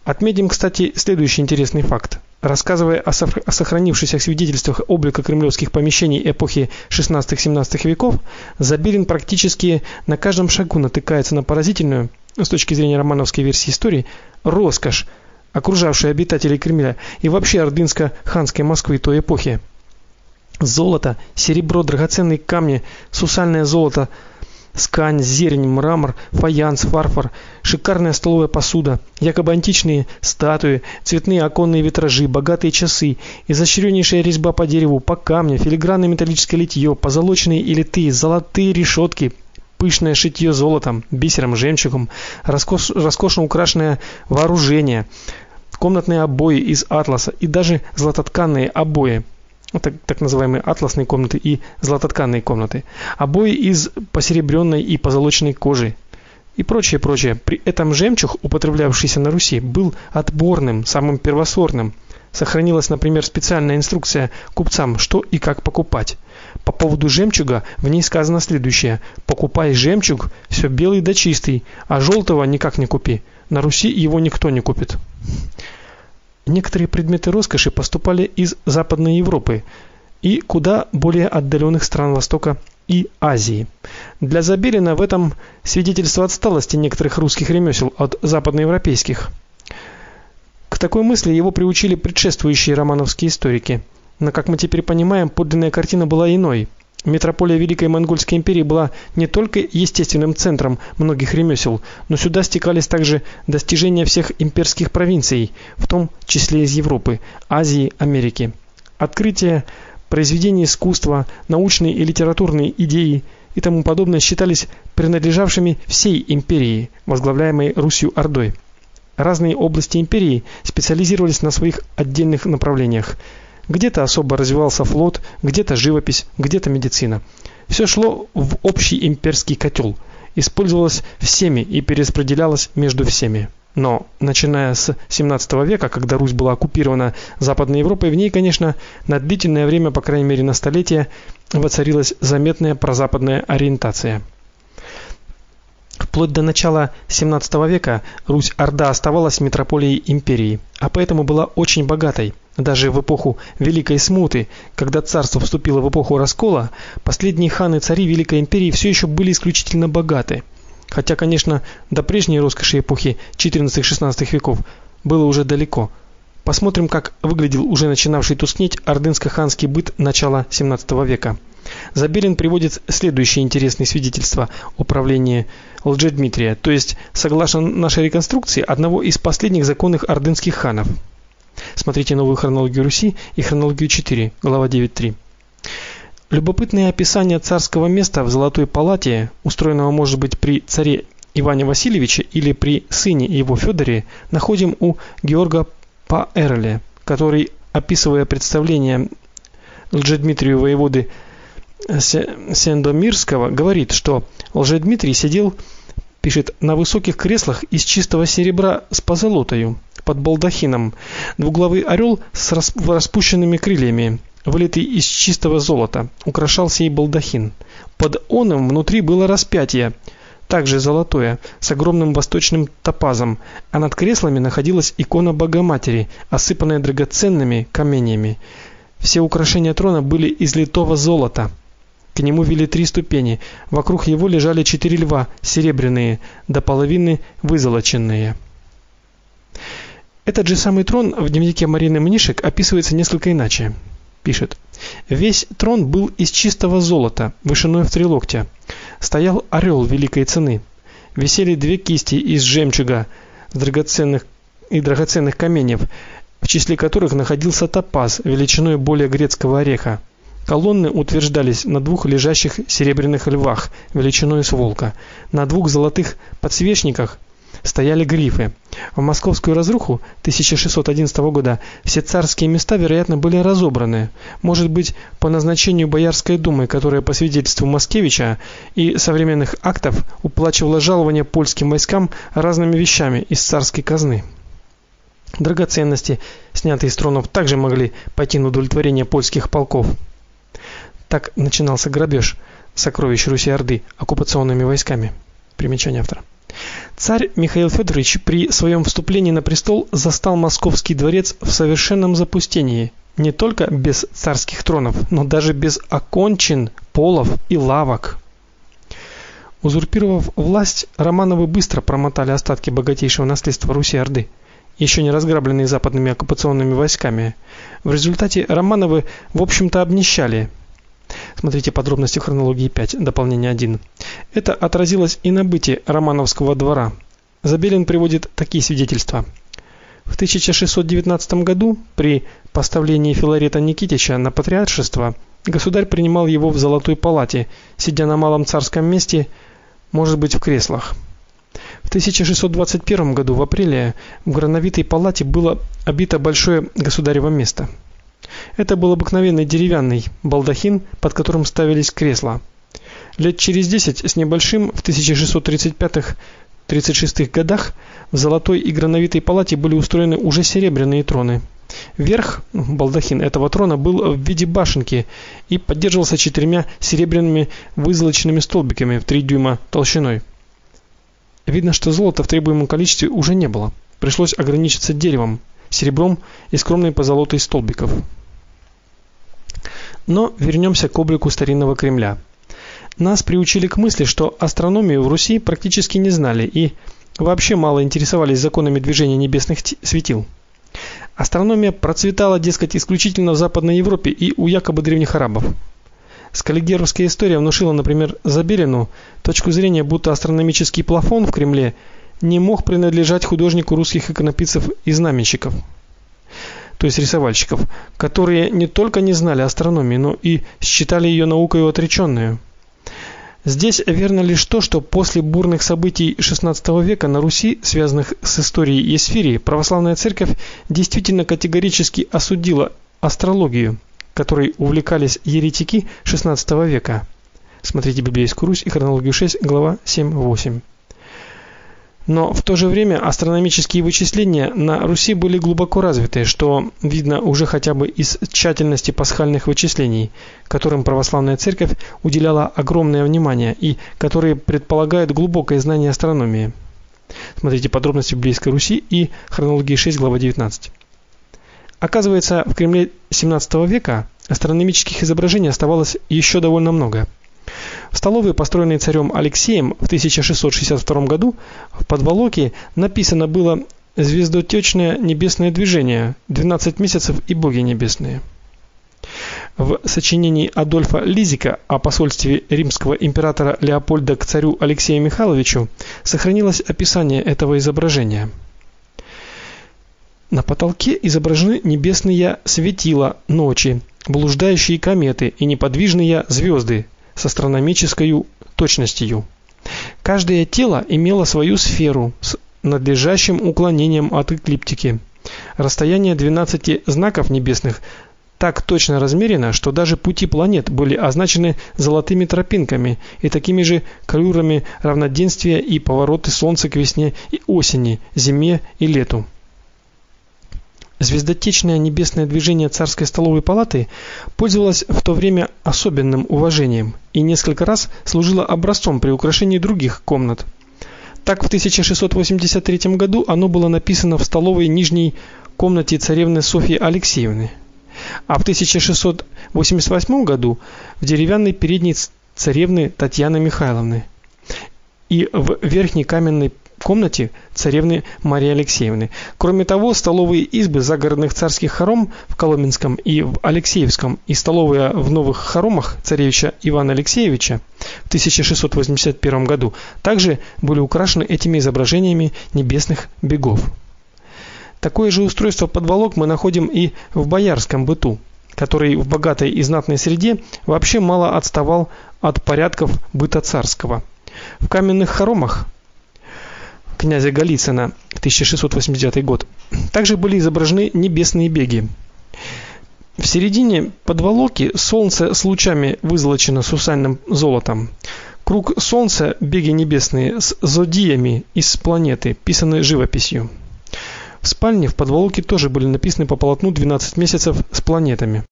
Отметим, кстати, следующий интересный факт. Рассказывая о сохранившихся свидетельствах облика кремлевских помещений эпохи 16-17 веков, Забелин практически на каждом шагу натыкается на поразительную, с точки зрения романовской версии истории, роскошь, окружавшую обитателей Кремля и вообще ордынско-ханской Москвы той эпохи. Золото, серебро, драгоценные камни, сусальное золото, скань, зелень, мрамор, фаянс, фарфор, шикарная столовая посуда, якобы античные статуи, цветные оконные витражи, богатые часы, изощреннейшая резьба по дереву, по камню, филигранное металлическое литье, позолоченные и литые золотые решетки, пышное шитье золотом, бисером, жемчугом, роскошно украшенное вооружение, комнатные обои из атласа и даже золототканные обои. Так называемые атласные комнаты и золототканные комнаты, обои из посеребрённой и позолоченной кожи и прочее. При этом жемчуг, употреблявшийся на Руси, был отборным, самым первосортным. Сохранилась, например, специальная инструкция купцам, что и как покупать. По поводу жемчуга в ней сказано следующее: покупай жемчуг всё белый да чистый, а желтого никак не купи. На Руси его никто не купит. Некоторые предметы роскоши поступали из Западной Европы и куда более отдаленных стран Востока и Азии. Для Забелина в этом свидетельство отсталости некоторых русских ремесел от западноевропейских. К такой мысли его приучили предшествующие романовские историки. Но, как мы теперь понимаем, подлинная картина была иной. Метрополия Великой Монгольской империи была не только естественным центром многих ремесел, но сюда стекались также достижения всех имперских провинций, в том числе из Европы, Азии, Америки. Открытия, произведения искусства, научные и литературные идеи и тому подобное считались принадлежавшими всей империи, возглавляемой Русью-Ордой. Разные области империи специализировались на своих отдельных направлениях. Где-то особо развивался флот, где-то живопись, где-то медицина. Все шло в общий имперский котел, использовалось всеми и перераспределялось между всеми. Но начиная с 17 века, когда Русь была оккупирована Западной Европой, в ней, конечно, на длительное время, по крайней мере на столетия, воцарилась заметная прозападная ориентация. Вплоть до начала 17 века Русь-Орда оставалась метрополией империи, а поэтому была очень богатой. Даже в эпоху Великой Смуты, когда царство вступило в эпоху раскола, последние ханы-цари Великой империи все еще были исключительно богаты. Хотя, конечно, до прежней роскоши эпохи XIV-XVI веков было уже далеко. Посмотрим, как выглядел уже начинавший тускнеть ордынско-ханский быт начала 17 века. Забелин приводит следующие интересные свидетельства о правлении Лжедмитрия, то есть, согласно нашей реконструкции, одного из последних законных ордынских ханов. Смотрите новую хронологию Руси и хронологию 4, глава 9.3. Любопытное описание царского места в Золотой палате, устроенного, может быть, при царе Иване Васильевиче или при сыне его Фёдоре, находим у Георга Паэрле, который, описывая представление Лжедмитрию воеводы Сендомирского, говорит, что Лжедмитрий сидел, пишет, на высоких креслах из чистого серебра с позолотою, под балдахином, двуглавый орел с распущенными крыльями, вылитый из чистого золота, украшал сей балдахин. Под оном внутри было распятие, также золотое, с огромным восточным топазом, а над креслами находилась икона Богоматери, осыпанная драгоценными камнями. Все украшения трона были из литого золота. К нему вели 3 ступени. Вокруг его лежали 4 льва, серебряные, до половины вызолоченные. Этот же самый трон в дневнике Марины Мнишек описывается несколько иначе. Пишет: весь трон был из чистого золота, вышиной в 3 локтя. Стоял орел великой цены. Висели 2 кисти из жемчуга, драгоценных каменьев, в числе которых находился топаз величиной более грецкого ореха. Колонны утверждались на 2 лежащих серебряных львах величиной с волка. На 2 золотых подсвечниках стояли грифы. В московскую разруху 1611 года все царские места, вероятно, были разобраны. Может быть, по назначению Боярской думы, которая по свидетельству Маскевича и современных актов уплачивала жалования польским войскам разными вещами из царской казны. Драгоценности, снятые с тронов, также могли пойти на удовлетворение польских полков. Так начинался грабеж сокровищ Руси-Орды оккупационными войсками. Примечание автора. Царь Михаил Федорович при своем вступлении на престол застал Московский дворец в совершенном запустении, не только без царских тронов, но даже без окончин, полов и лавок. Узурпировав власть, Романовы быстро промотали остатки богатейшего наследства Руси-Орды, еще не разграбленные западными оккупационными войсками. В результате Романовы, в общем-то, обнищали. Смотрите подробности в хронологии 5, дополнение 1. Это отразилось и на быте Романовского двора. Забелин приводит такие свидетельства. В 1619 году при поставлении Филарета Никитича на патриаршество государь принимал его в Золотой палате, сидя на малом царском месте, может быть, в креслах. В 1621 году в апреле в Грановитой палате было обито большое государево место. Это был обыкновенный деревянный балдахин, под которым ставились кресла. Лет через 10 с небольшим в 1635-36 годах в Золотой и Грановитой палате были устроены уже серебряные троны. Верх, балдахин этого трона был в виде башенки и поддерживался 4 серебряными вызолоченными столбиками в 3 дюйма толщиной. Видно, что золота в требуемом количестве уже не было. Пришлось ограничиться деревом, серебром и скромной позолотой столбиков. Но вернемся к облику старинного Кремля. Нас приучили к мысли, что астрономию в Руси практически не знали и вообще мало интересовались законами движения небесных светил. Астрономия процветала, дескать, исключительно в Западной Европе и у якобы древних арабов. Скаллигеровская история внушила, например, Забелину точку зрения, будто астрономический плафон в Кремле не мог принадлежать художнику русских иконописцев и знаменщиков, то есть рисовальщиков, которые не только не знали астрономии, но и считали ее наукой отречённую. Здесь верно лишь то, что после бурных событий XVI века на Руси, связанных с историей Есфирии, православная церковь действительно категорически осудила астрологию, которой увлекались еретики XVI века. Смотрите Библейскую Русь и хронологию 6, глава 7-8. Но в то же время астрономические вычисления на Руси были глубоко развиты, что видно уже хотя бы из тщательности пасхальных вычислений, которым православная церковь уделяла огромное внимание и которые предполагают глубокое знание астрономии. Смотрите подробности Библейской Руси и хронологии 6, глава 19. Оказывается, в Кремле XVII века астрономических изображений оставалось еще довольно много. В столовой, построенной царем Алексеем в 1662 году, в подволоке написано было звездотечное небесное движение, 12 месяцев и боги небесные. В сочинении Адольфа Лизика о посольстве римского императора Леопольда к царю Алексею Михайловичу сохранилось описание этого изображения. На потолке изображены небесные светила ночи, блуждающие кометы и неподвижные звезды с астрономической точностью. Каждое тело имело свою сферу с надлежащим уклонением от эклиптики. Расстояние 12 знаков небесных так точно размерено, что даже пути планет были означены золотыми тропинками и такими же калюрами равноденствия и повороты солнца к весне и осени, зиме и лету. Звездотечное небесное движение царской столовой палаты пользовалось в то время особенным уважением и несколько раз служило образцом при украшении других комнат. Так в 1683 году оно было написано в столовой нижней комнате царевны Софьи Алексеевны, а в 1688 году в деревянной передней царевны Татьяны Михайловны и в верхней каменной комнате царевны Марии Алексеевны. Кроме того, столовые избы загородных царских хором в Коломенском и в Алексеевском и столовая в Новых Хоромах царевича Ивана Алексеевича в 1681 году также были украшены этими изображениями небесных богов. Такое же устройство подволок мы находим и в боярском быту, который в богатой и знатной среде вообще мало отставал от порядков быта царского. В каменных хоромах князя Голицына, 1689 год, также были изображены небесные беги. В середине подволоки солнце с лучами вызолочено сусальным золотом. Круг солнца беги небесные с зодиями из планеты, писаны живописью. В спальне в подволоке тоже были написаны по полотну 12 месяцев с планетами.